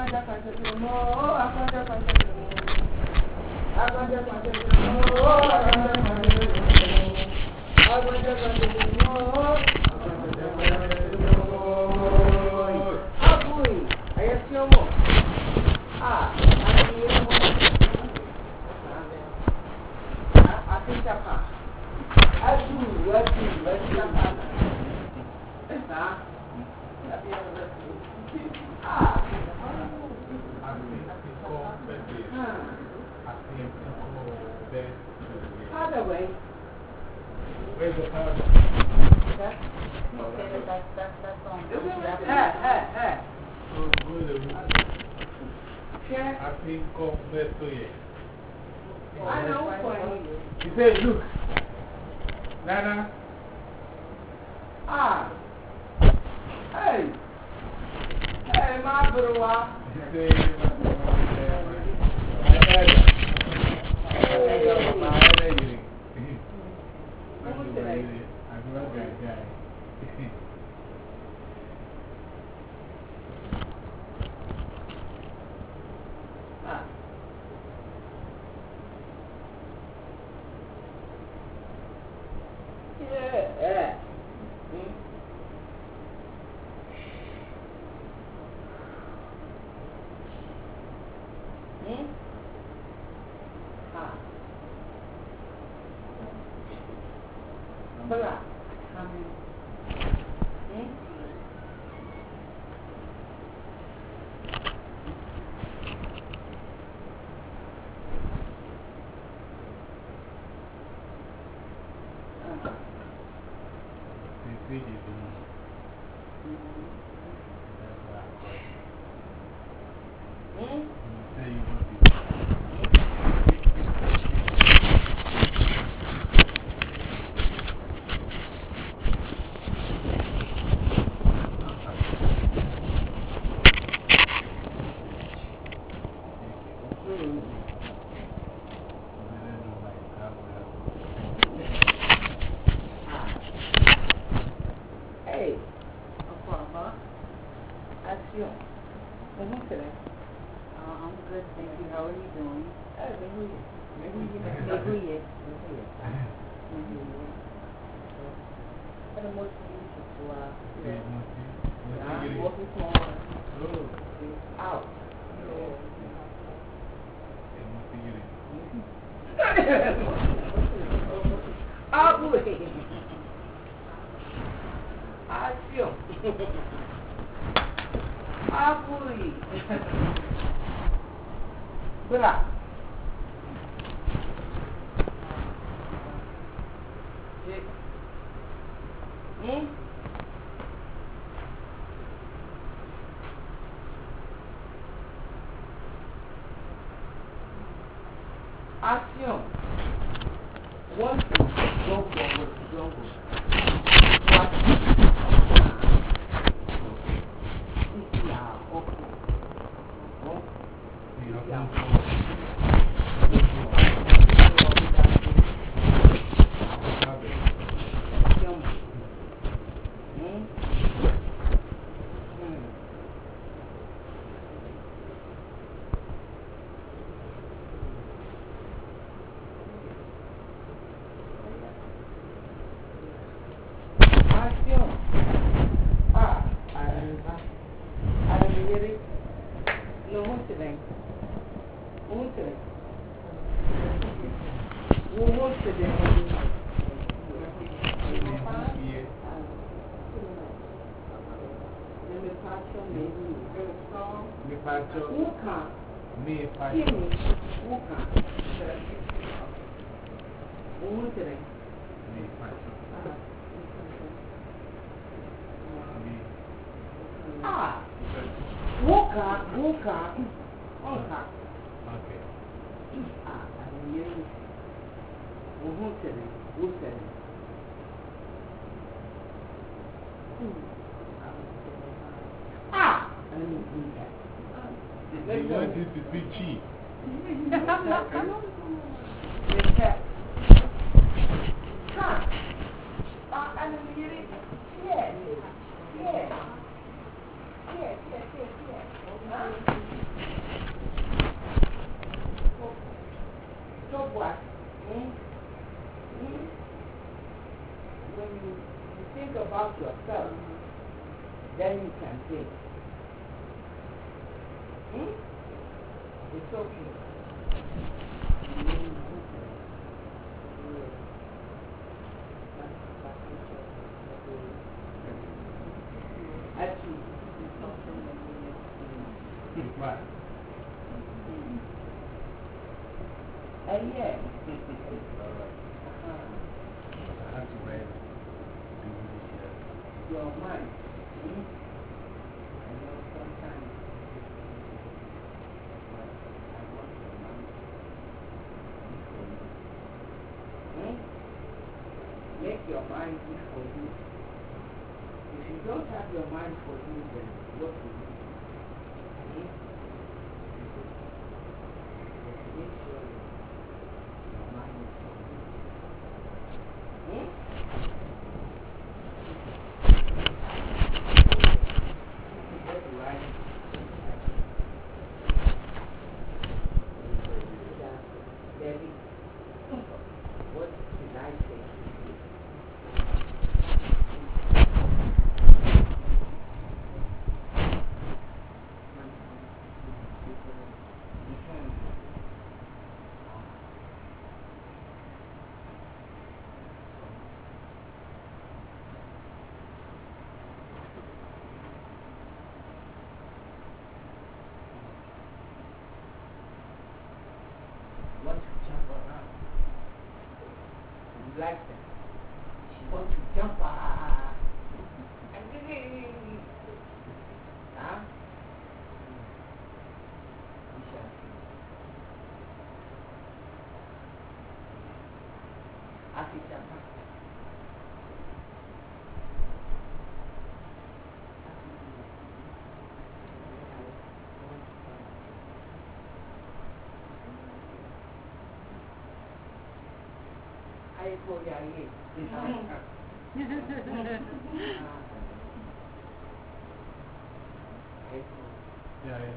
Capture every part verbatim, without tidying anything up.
Where's the powder? That? No, that, that, that, that's on. Hey, hey, hey. I think come back to you. I know for you. He said, look. Nana. Ah. Hey. Hey, my brother. He said, I had it. I had it. Who's today? I'm not going to die. Ah. Yeah, yeah. Hmm? Hmm? Ah. Bala. Hmm? They say they don't know. Hmm? You say you want to. Hey. Action. Who's today? Uh, I'm good, thank you. How are you doing? Hey, who you? Who you? Ano mo si Chukwa? They must be. Ah, Must be. walking from Oh. out. They must be getting. Ah, boy. Action. Ah, boy. Bala. Hmm? Action. One, two, go forward, go go. One, two. Yeah, okay. One, yeah. Hmm? Hmm. Action. Ah, Aranda. Aranda, really? No, who's today? Who's today? Who's today? Let me pass your maybe. Very strong. Me pacho. Who can? Me Give pacho. me. Who can? Who's today? Me pacho. Me. Ah, who can? Who can? Who can? Okay. Ah, I'm here. Who's today? Who's today? Ah! I didn't do that. They want you to speak cheap. Let's check. Huh? Ah, I didn't get it. Yeah. Yeah. Yeah, yeah, yeah, yeah. Huh? yourself, then you can say, hmm? It's okay. Actually, Right. and yeah. I have to wear Your mind. Hmm? I know sometimes I want your mind. Hmm? Make your mind good for you. If you don't have your mind for you, then what will you do? Hmm? Make sure your mind is for you. Hmm? What do I Debbie, what did I say? Want to jump around. You like that? She wants to jump around. Huh? We shall see. African. I call you Yeah, yeah.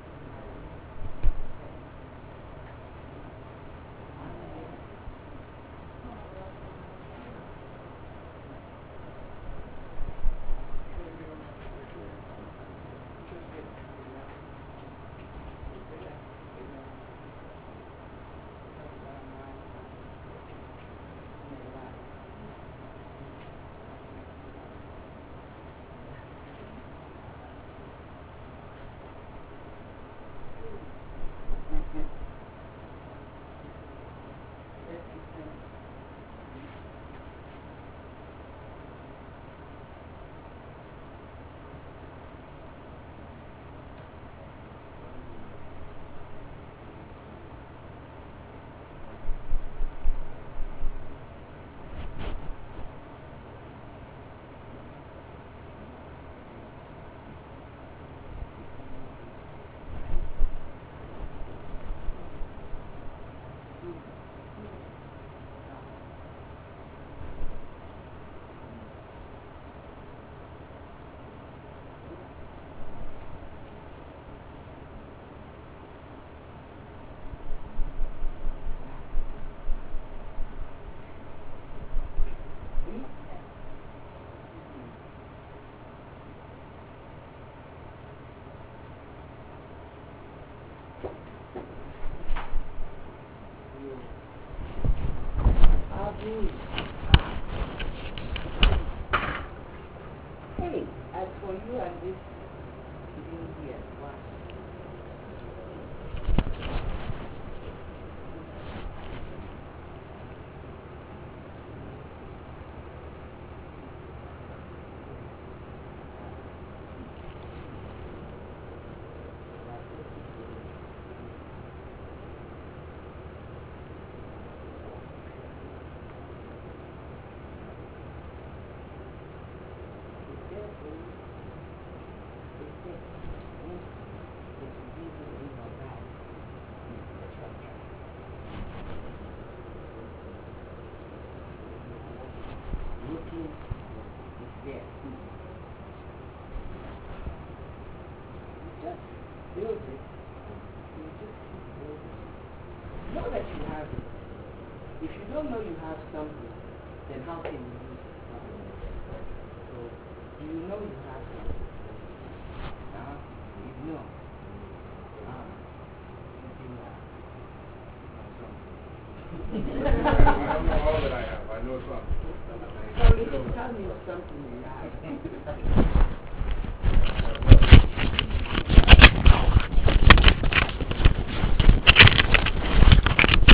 Hey, as for you and this thing here, what? Looking is there. Just build it. You just keep building. Know that you have it. If you don't know you have something, then how can you use it? So You know you have something. Huh? You know. Huh? You I don't know all that I have. I know some. have. So you can tell me something you have.